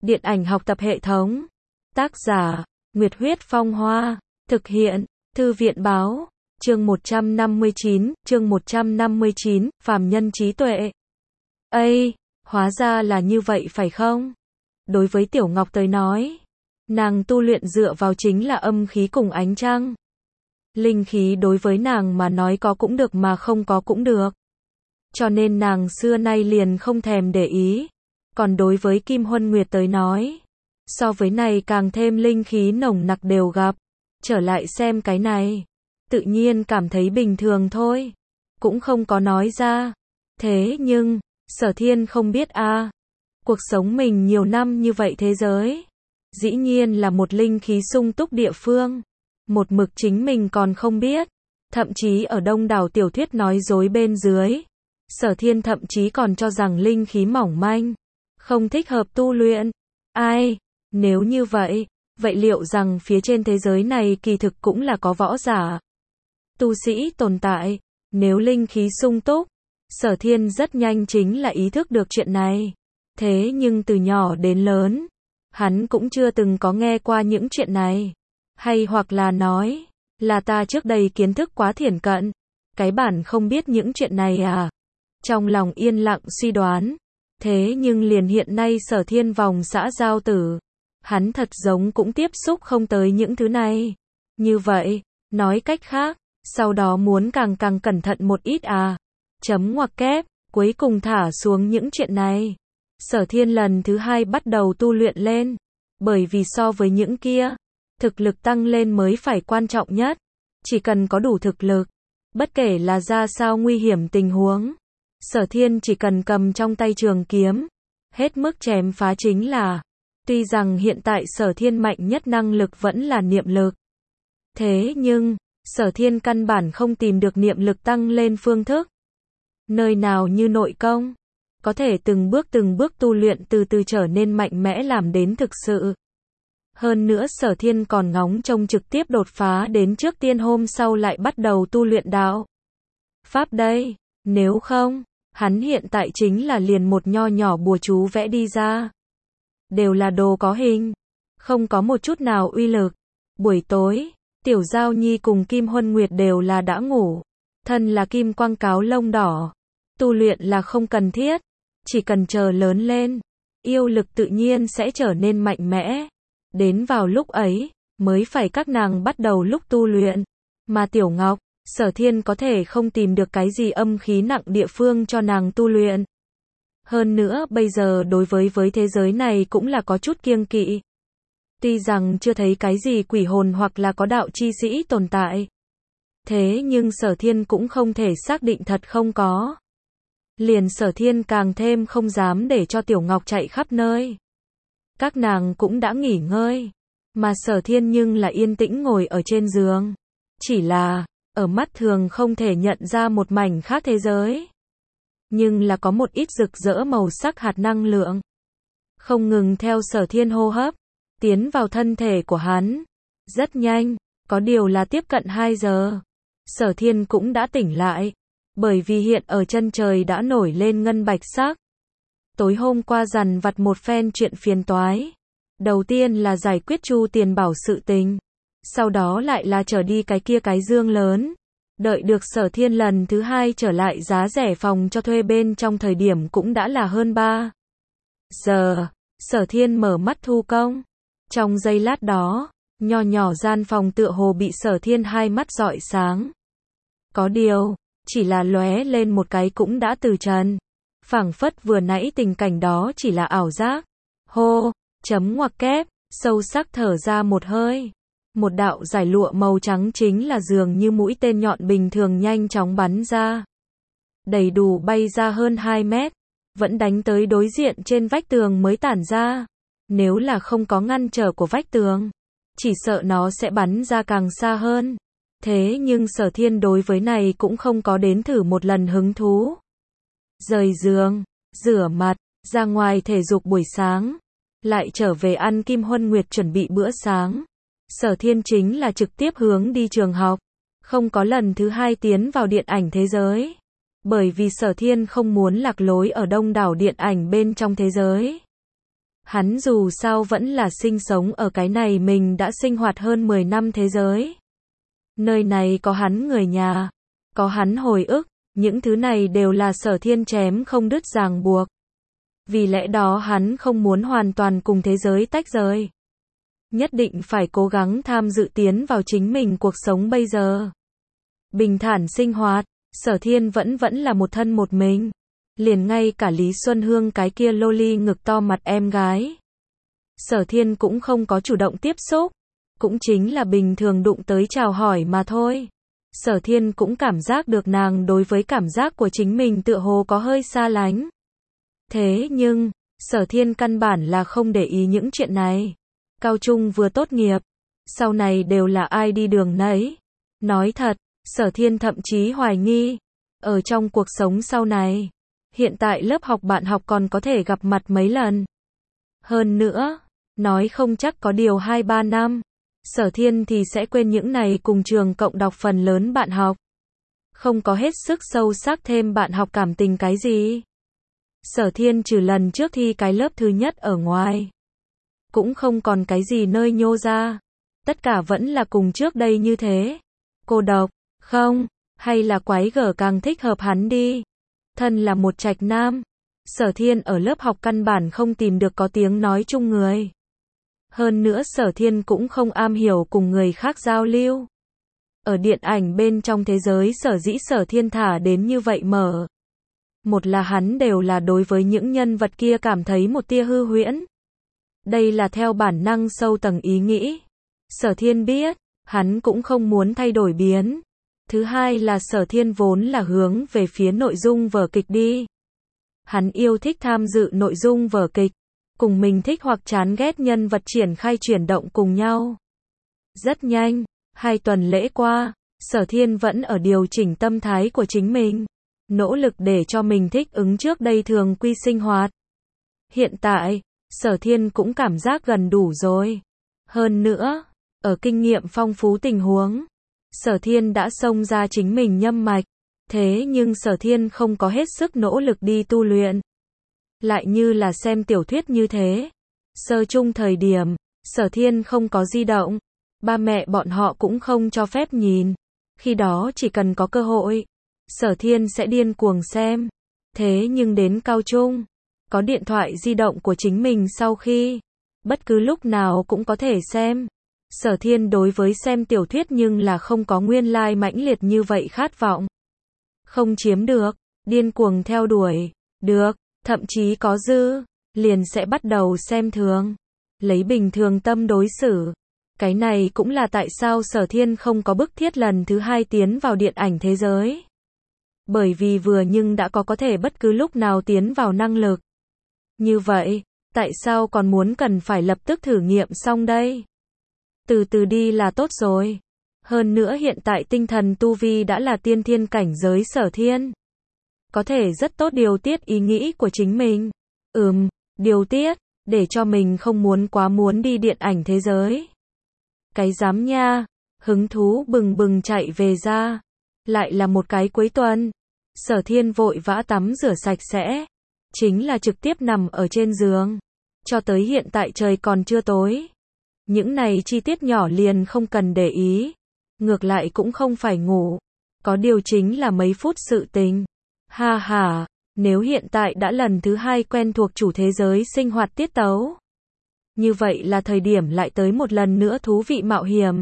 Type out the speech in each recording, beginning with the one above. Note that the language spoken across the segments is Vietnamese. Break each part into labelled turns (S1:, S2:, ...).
S1: Điện ảnh học tập hệ thống. Tác giả, Nguyệt Huyết Phong Hoa. Thực hiện, Thư viện Báo. Chương 159, phàm nhân trí tuệ. Ây, hóa ra là như vậy phải không? Đối với Tiểu Ngọc tới nói, nàng tu luyện dựa vào chính là âm khí cùng ánh trăng. Linh khí đối với nàng mà nói có cũng được mà không có cũng được. Cho nên nàng xưa nay liền không thèm để ý. Còn đối với Kim Huân Nguyệt tới nói, so với này càng thêm linh khí nồng nặc đều gặp. Trở lại xem cái này, tự nhiên cảm thấy bình thường thôi, cũng không có nói ra. Thế nhưng, Sở Thiên không biết a, cuộc sống mình nhiều năm như vậy thế giới, dĩ nhiên là một linh khí sung túc địa phương. Một mực chính mình còn không biết, thậm chí ở đông đảo tiểu thuyết nói dối bên dưới, Sở Thiên thậm chí còn cho rằng linh khí mỏng manh, không thích hợp tu luyện. Ai, nếu như vậy, vậy liệu rằng phía trên thế giới này kỳ thực cũng là có võ giả, tu sĩ tồn tại, nếu linh khí sung túc, Sở Thiên rất nhanh chính là ý thức được chuyện này. Thế nhưng từ nhỏ đến lớn, hắn cũng chưa từng có nghe qua những chuyện này. Hay hoặc là nói, là ta trước đây kiến thức quá thiển cận, cái bản không biết những chuyện này à. Trong lòng yên lặng suy đoán. Thế nhưng liền hiện nay Sở Thiên vòng xã giao tử, hắn thật giống cũng tiếp xúc không tới những thứ này. Như vậy, nói cách khác, sau đó muốn càng cẩn thận một ít à. Chấm ngoặc kép, cuối cùng thả xuống những chuyện này. Sở Thiên lần thứ hai bắt đầu tu luyện lên. Bởi vì so với những kia, thực lực tăng lên mới phải quan trọng nhất. Chỉ cần có đủ thực lực, bất kể là ra sao nguy hiểm tình huống, Sở Thiên chỉ cần cầm trong tay trường kiếm, hết mức chém phá chính là. Tuy rằng hiện tại Sở Thiên mạnh nhất năng lực vẫn là niệm lực. Thế nhưng, Sở Thiên căn bản không tìm được niệm lực tăng lên phương thức. Nơi nào như nội công, có thể từng bước tu luyện từ từ trở nên mạnh mẽ làm đến thực sự. Hơn nữa Sở Thiên còn ngóng trông trực tiếp đột phá đến trước tiên hôm sau lại bắt đầu tu luyện đạo pháp đây. Nếu không, hắn hiện tại chính là liền một nho nhỏ bùa chú vẽ đi ra, đều là đồ có hình, không có một chút nào uy lực. Buổi tối, Tiểu Giao Nhi cùng Kim Huân Nguyệt đều là đã ngủ. Thân là kim quang cáo lông đỏ, tu luyện là không cần thiết, chỉ cần chờ lớn lên, yêu lực tự nhiên sẽ trở nên mạnh mẽ. Đến vào lúc ấy, mới phải các nàng bắt đầu lúc tu luyện. Mà Tiểu Ngọc, Sở Thiên có thể không tìm được cái gì âm khí nặng địa phương cho nàng tu luyện. Hơn nữa bây giờ đối với thế giới này cũng là có chút kiêng kỵ. Tuy rằng chưa thấy cái gì quỷ hồn hoặc là có đạo chi sĩ tồn tại. Thế nhưng Sở Thiên cũng không thể xác định thật không có. Liền Sở Thiên càng thêm không dám để cho Tiểu Ngọc chạy khắp nơi. Các nàng cũng đã nghỉ ngơi, mà Sở Thiên nhưng là yên tĩnh ngồi ở trên giường. Chỉ là, ở mắt thường không thể nhận ra một mảnh khác thế giới. Nhưng là có một ít rực rỡ màu sắc hạt năng lượng, không ngừng theo Sở Thiên hô hấp, tiến vào thân thể của hắn. Rất nhanh, có điều là tiếp cận 2 giờ. Sở Thiên cũng đã tỉnh lại, bởi vì hiện ở chân trời đã nổi lên ngân bạch sắc. Tối hôm qua dằn vặt một phen chuyện phiền toái. Đầu tiên là giải quyết Chu Tiền Bảo sự tình, sau đó lại là trở đi cái kia cái dương lớn. Đợi được Sở Thiên lần thứ hai trở lại giá rẻ phòng cho thuê bên trong thời điểm cũng đã là hơn 3 giờ. Sở Thiên mở mắt thu công. Trong giây lát đó, nho nhỏ gian phòng tựa hồ bị Sở Thiên hai mắt rọi sáng. Có điều, chỉ là lóe lên một cái cũng đã từ trần. Phảng phất vừa nãy tình cảnh đó chỉ là ảo giác. Hô, chấm ngoặc kép, sâu sắc thở ra một hơi. Một đạo giải lụa màu trắng chính là dường như mũi tên nhọn bình thường nhanh chóng bắn ra. Đầy đủ bay ra hơn 2 mét, vẫn đánh tới đối diện trên vách tường mới tản ra. Nếu là không có ngăn trở của vách tường, chỉ sợ nó sẽ bắn ra càng xa hơn. Thế nhưng Sở Thiên đối với này cũng không có đến thử một lần hứng thú. Rời giường, rửa mặt, ra ngoài thể dục buổi sáng, lại trở về ăn Kim Huân Nguyệt chuẩn bị bữa sáng. Sở Thiên chính là trực tiếp hướng đi trường học, không có lần thứ hai tiến vào điện ảnh thế giới. Bởi vì Sở Thiên không muốn lạc lối ở đông đảo điện ảnh bên trong thế giới. Hắn dù sao vẫn là sinh sống ở cái này mình đã sinh hoạt hơn 10 năm thế giới. Nơi này có hắn người nhà, có hắn hồi ức, những thứ này đều là Sở Thiên chém không đứt ràng buộc. Vì lẽ đó hắn không muốn hoàn toàn cùng thế giới tách rời. Nhất định phải cố gắng tham dự tiến vào chính mình cuộc sống bây giờ. Bình thản sinh hoạt, Sở Thiên vẫn là một thân một mình. Liền ngay cả Lý Xuân Hương cái kia loli ngực to mặt em gái. Sở Thiên cũng không có chủ động tiếp xúc. Cũng chính là bình thường đụng tới chào hỏi mà thôi. Sở Thiên cũng cảm giác được nàng đối với cảm giác của chính mình tựa hồ có hơi xa lánh. Thế nhưng, Sở Thiên căn bản là không để ý những chuyện này. Cao trung vừa tốt nghiệp, sau này đều là ai đi đường nấy. Nói thật, Sở Thiên thậm chí hoài nghi, ở trong cuộc sống sau này, hiện tại lớp học bạn học còn có thể gặp mặt mấy lần. Hơn nữa, nói không chắc có điều 2-3 năm, Sở Thiên thì sẽ quên những này cùng trường cộng đọc phần lớn bạn học. Không có hết sức sâu sắc thêm bạn học cảm tình cái gì. Sở Thiên trừ lần trước thi cái lớp thứ nhất ở ngoài, cũng không còn cái gì nơi nhô ra. Tất cả vẫn là cùng trước đây như thế. Cô độc, không, hay là quái gở càng thích hợp hắn đi. Thân là một trạch nam, Sở Thiên ở lớp học căn bản không tìm được có tiếng nói chung người. Hơn nữa Sở Thiên cũng không am hiểu cùng người khác giao lưu. Ở điện ảnh bên trong thế giới sở dĩ Sở Thiên thả đến như vậy mở. Một là hắn đều là đối với những nhân vật kia cảm thấy một tia hư huyễn. Đây là theo bản năng sâu tầng ý nghĩ. Sở Thiên biết, hắn cũng không muốn thay đổi biến. Thứ hai là Sở Thiên vốn là hướng về phía nội dung vở kịch đi. Hắn yêu thích tham dự nội dung vở kịch, cùng mình thích hoặc chán ghét nhân vật triển khai chuyển động cùng nhau. Rất nhanh, 2 tuần lễ qua, Sở Thiên vẫn ở điều chỉnh tâm thái của chính mình, nỗ lực để cho mình thích ứng trước đây thường quy sinh hoạt. Hiện tại, Sở Thiên cũng cảm giác gần đủ rồi. Hơn nữa, ở kinh nghiệm phong phú tình huống, Sở Thiên đã xông ra chính mình nhâm mạch. Thế nhưng Sở Thiên không có hết sức nỗ lực đi tu luyện. Lại như là xem tiểu thuyết như thế. Sơ chung thời điểm, Sở Thiên không có di động. Ba mẹ bọn họ cũng không cho phép nhìn. Khi đó chỉ cần có cơ hội, Sở Thiên sẽ điên cuồng xem. Thế nhưng đến cao trung, có điện thoại di động của chính mình sau khi, bất cứ lúc nào cũng có thể xem. Sở Thiên đối với xem tiểu thuyết nhưng là không có nguyên lai mãnh liệt như vậy khát vọng. Không chiếm được, điên cuồng theo đuổi, được, thậm chí có dư, liền sẽ bắt đầu xem thường. Lấy bình thường tâm đối xử. Cái này cũng là tại sao Sở Thiên không có bức thiết lần thứ 2 tiến vào điện ảnh thế giới. Bởi vì vừa nhưng đã có thể bất cứ lúc nào tiến vào năng lực. Như vậy, tại sao còn muốn cần phải lập tức thử nghiệm xong đây? Từ từ đi là tốt rồi. Hơn nữa hiện tại tinh thần tu vi đã là tiên thiên cảnh giới Sở Thiên. Có thể rất tốt điều tiết ý nghĩ của chính mình. Điều tiết, để cho mình không muốn quá muốn đi điện ảnh thế giới. Cái dám nha, hứng thú bừng bừng chạy về ra. Lại là một cái cuối tuần. Sở Thiên vội vã tắm rửa sạch sẽ. Chính là trực tiếp nằm ở trên giường. Cho tới hiện tại trời còn chưa tối. Những này chi tiết nhỏ liền không cần để ý. Ngược lại cũng không phải ngủ. Có điều chính là mấy phút sự tình. Ha ha, nếu hiện tại đã lần thứ 2 quen thuộc chủ thế giới sinh hoạt tiết tấu. Như vậy là thời điểm lại tới một lần nữa thú vị mạo hiểm.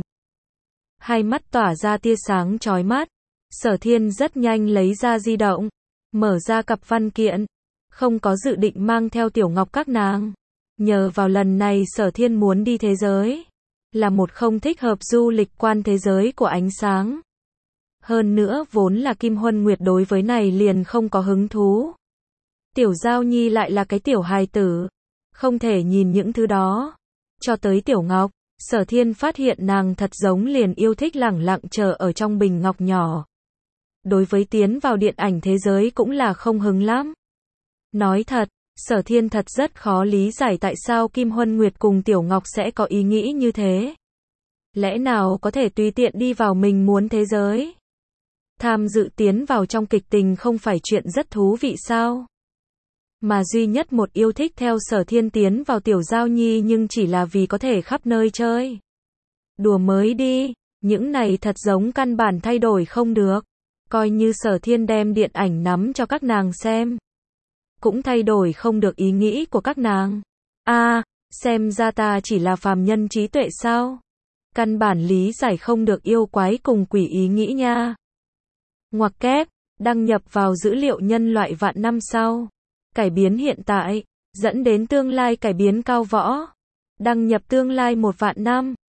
S1: Hai mắt tỏa ra tia sáng chói mắt. Sở Thiên rất nhanh lấy ra di động. Mở ra cặp văn kiện. Không có dự định mang theo Tiểu Ngọc các nàng. Nhờ vào lần này Sở Thiên muốn đi thế giới. Là một không thích hợp du lịch quan thế giới của ánh sáng. Hơn nữa vốn là Kim Huân Nguyệt đối với này liền không có hứng thú. Tiểu Giao Nhi lại là cái tiểu hài tử. Không thể nhìn những thứ đó. Cho tới Tiểu Ngọc, Sở Thiên phát hiện nàng thật giống liền yêu thích lẳng lặng chờ ở trong bình ngọc nhỏ. Đối với tiến vào điện ảnh thế giới cũng là không hứng lắm. Nói thật, Sở Thiên thật rất khó lý giải tại sao Kim Huân Nguyệt cùng Tiểu Ngọc sẽ có ý nghĩ như thế. Lẽ nào có thể tùy tiện đi vào mình muốn thế giới? Tham dự tiến vào trong kịch tình không phải chuyện rất thú vị sao? mà duy nhất một yêu thích theo Sở Thiên tiến vào Tiểu Giao Nhi nhưng chỉ là vì có thể khắp nơi chơi. Đùa mới đi, những này thật giống căn bản thay đổi không được. Coi như Sở Thiên đem điện ảnh nắm cho các nàng xem, cũng thay đổi không được ý nghĩ của các nàng. Xem ra ta chỉ là phàm nhân trí tuệ sao? Căn bản lý giải không được yêu quái cùng quỷ ý nghĩ nha. Ngoặc kép, đăng nhập vào dữ liệu nhân loại vạn năm sau. Cải biến hiện tại, dẫn đến tương lai cải biến cao võ. Đăng nhập tương lai 1 vạn năm.